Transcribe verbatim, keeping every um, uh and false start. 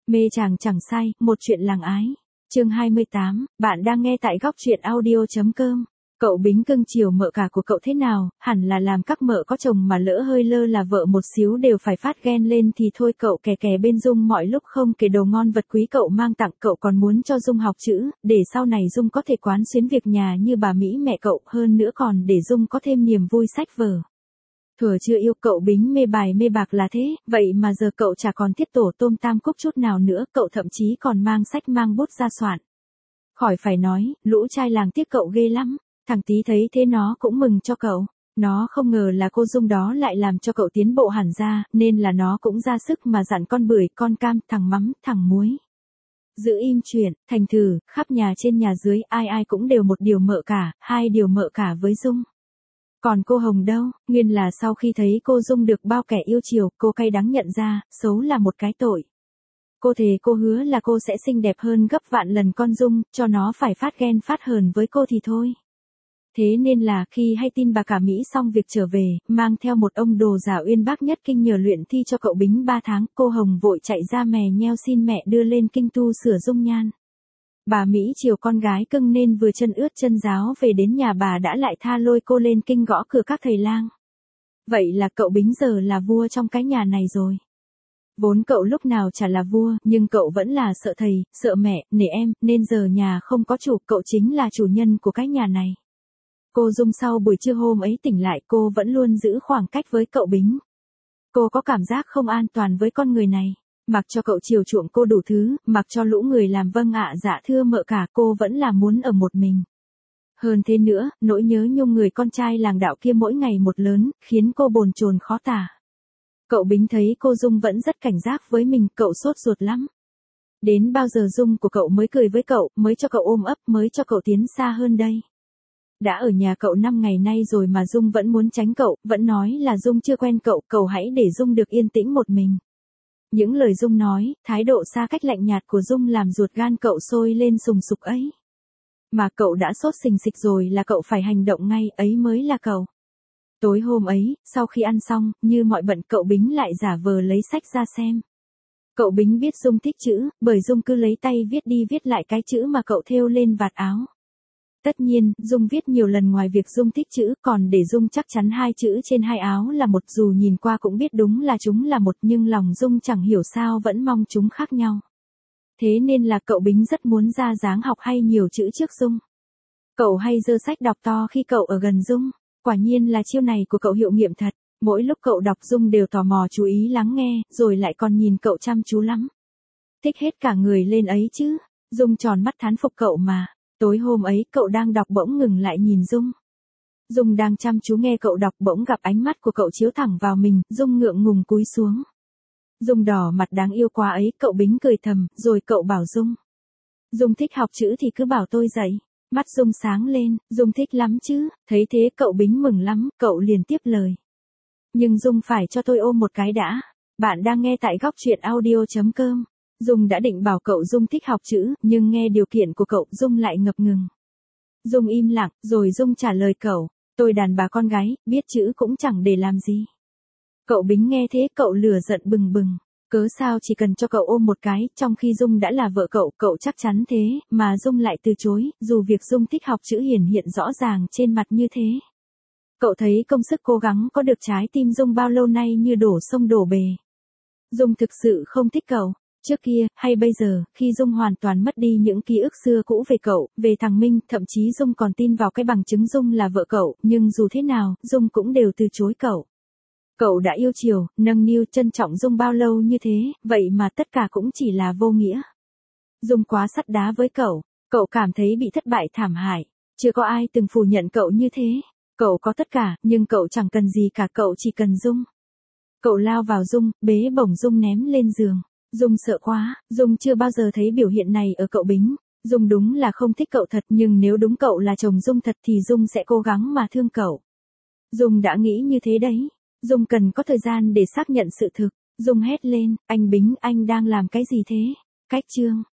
Mê chàng chẳng sai, một chuyện làng ái. Chương hai mươi tám, bạn đang nghe tại góc truyện audio chấm com. Cậu Bính cưng chiều mợ cả của cậu thế nào, hẳn là làm các mợ có chồng mà lỡ hơi lơ là vợ một xíu đều phải phát ghen lên thì thôi. Cậu kè kè bên Dung mọi lúc không kể đồ ngon vật quý cậu mang tặng, cậu còn muốn cho Dung học chữ, để sau này Dung có thể quán xuyến việc nhà như bà Mỹ mẹ cậu, hơn nữa còn để Dung có thêm niềm vui sách vở. Thuở chưa yêu cậu Bính mê bài mê bạc là thế, vậy mà giờ cậu chả còn thiết tổ tôm tam cúc chút nào nữa, cậu thậm chí còn mang sách mang bút ra soạn. Khỏi phải nói, lũ trai làng tiếc cậu ghê lắm, thằng Tí thấy thế nó cũng mừng cho cậu, nó không ngờ là cô Dung đó lại làm cho cậu tiến bộ hẳn ra, nên là nó cũng ra sức mà dặn con bưởi, con cam, thằng mắm, thằng muối. Giữ im chuyện, thành thử, khắp nhà trên nhà dưới ai ai cũng đều một điều mợ cả, hai điều mợ cả với Dung. Còn cô Hồng đâu, nguyên là sau khi thấy cô Dung được bao kẻ yêu chiều, cô cay đắng nhận ra, xấu là một cái tội. Cô thề cô hứa là cô sẽ xinh đẹp hơn gấp vạn lần con Dung, cho nó phải phát ghen phát hờn với cô thì thôi. Thế nên là khi hay tin bà cả Mỹ xong việc trở về, mang theo một ông đồ giả uyên bác nhất kinh nhờ luyện thi cho cậu Bính ba tháng, cô Hồng vội chạy ra mè nheo xin mẹ đưa lên kinh tu sửa dung nhan. Bà Mỹ chiều con gái cưng nên vừa chân ướt chân ráo về đến nhà bà đã lại tha lôi cô lên kinh gõ cửa các thầy lang. Vậy là cậu Bính giờ là vua trong cái nhà này rồi. Vốn cậu lúc nào chả là vua, nhưng cậu vẫn là sợ thầy, sợ mẹ, nể em, nên giờ nhà không có chủ, cậu chính là chủ nhân của cái nhà này. Cô Dung sau buổi trưa hôm ấy tỉnh lại, cô vẫn luôn giữ khoảng cách với cậu Bính. Cô có cảm giác không an toàn với con người này. Mặc cho cậu chiều chuộng cô đủ thứ, mặc cho lũ người làm vâng ạ dạ thưa mợ cả, cô vẫn là muốn ở một mình. Hơn thế nữa, nỗi nhớ nhung người con trai làng đạo kia mỗi ngày một lớn, khiến cô bồn chồn khó tả. Cậu Bính thấy cô Dung vẫn rất cảnh giác với mình, cậu sốt ruột lắm. Đến bao giờ Dung của cậu mới cười với cậu, mới cho cậu ôm ấp, mới cho cậu tiến xa hơn đây. Đã ở nhà cậu năm ngày nay rồi mà Dung vẫn muốn tránh cậu, vẫn nói là Dung chưa quen cậu, cậu hãy để Dung được yên tĩnh một mình. Những lời Dung nói, thái độ xa cách lạnh nhạt của Dung làm ruột gan cậu sôi lên sùng sục ấy. Mà cậu đã sốt sình sịch rồi là cậu phải hành động ngay, ấy mới là cậu. Tối hôm ấy, sau khi ăn xong, như mọi bận cậu Bính lại giả vờ lấy sách ra xem. Cậu Bính biết Dung thích chữ, bởi Dung cứ lấy tay viết đi viết lại cái chữ mà cậu thêu lên vạt áo. Tất nhiên, Dung viết nhiều lần ngoài việc Dung thích chữ, còn để Dung chắc chắn hai chữ trên hai áo là một, dù nhìn qua cũng biết đúng là chúng là một, nhưng lòng Dung chẳng hiểu sao vẫn mong chúng khác nhau. Thế nên là cậu Bính rất muốn ra dáng học hay nhiều chữ trước Dung. Cậu hay giơ sách đọc to khi cậu ở gần Dung, quả nhiên là chiêu này của cậu hiệu nghiệm thật, mỗi lúc cậu đọc Dung đều tò mò chú ý lắng nghe, rồi lại còn nhìn cậu chăm chú lắm. Thích hết cả người lên ấy chứ, Dung tròn mắt thán phục cậu mà. Tối hôm ấy cậu đang đọc bỗng ngừng lại nhìn Dung. Dung đang chăm chú nghe cậu đọc bỗng gặp ánh mắt của cậu chiếu thẳng vào mình, Dung ngượng ngùng cúi xuống. Dung đỏ mặt đáng yêu quá ấy, cậu Bính cười thầm, rồi cậu bảo Dung. Dung thích học chữ thì cứ bảo tôi dạy. Mắt Dung sáng lên, Dung thích lắm chứ, thấy thế cậu Bính mừng lắm, cậu liền tiếp lời. Nhưng Dung phải cho tôi ôm một cái đã. Bạn đang nghe tại góc truyện audio chấm com. Dung đã định bảo cậu Dung thích học chữ, nhưng nghe điều kiện của cậu, Dung lại ngập ngừng. Dung im lặng, rồi Dung trả lời cậu, tôi đàn bà con gái, biết chữ cũng chẳng để làm gì. Cậu Bính nghe thế cậu lửa giận bừng bừng, cớ sao chỉ cần cho cậu ôm một cái, trong khi Dung đã là vợ cậu, cậu chắc chắn thế, mà Dung lại từ chối, dù việc Dung thích học chữ hiển hiện rõ ràng trên mặt như thế. Cậu thấy công sức cố gắng có được trái tim Dung bao lâu nay như đổ sông đổ bề. Dung thực sự không thích cậu. Trước kia, hay bây giờ, khi Dung hoàn toàn mất đi những ký ức xưa cũ về cậu, về thằng Minh, thậm chí Dung còn tin vào cái bằng chứng Dung là vợ cậu, nhưng dù thế nào, Dung cũng đều từ chối cậu. Cậu đã yêu chiều, nâng niu, trân trọng Dung bao lâu như thế, vậy mà tất cả cũng chỉ là vô nghĩa. Dung quá sắt đá với cậu, cậu cảm thấy bị thất bại thảm hại, chưa có ai từng phủ nhận cậu như thế. Cậu có tất cả, nhưng cậu chẳng cần gì cả, cậu chỉ cần Dung. Cậu lao vào Dung, bế bổng Dung ném lên giường. Dung sợ quá, Dung chưa bao giờ thấy biểu hiện này ở cậu Bính. Dung đúng là không thích cậu thật, nhưng nếu đúng cậu là chồng Dung thật thì Dung sẽ cố gắng mà thương cậu. Dung đã nghĩ như thế đấy. Dung cần có thời gian để xác nhận sự thực. Dung hét lên, anh Bính, anh đang làm cái gì thế? Cách chương.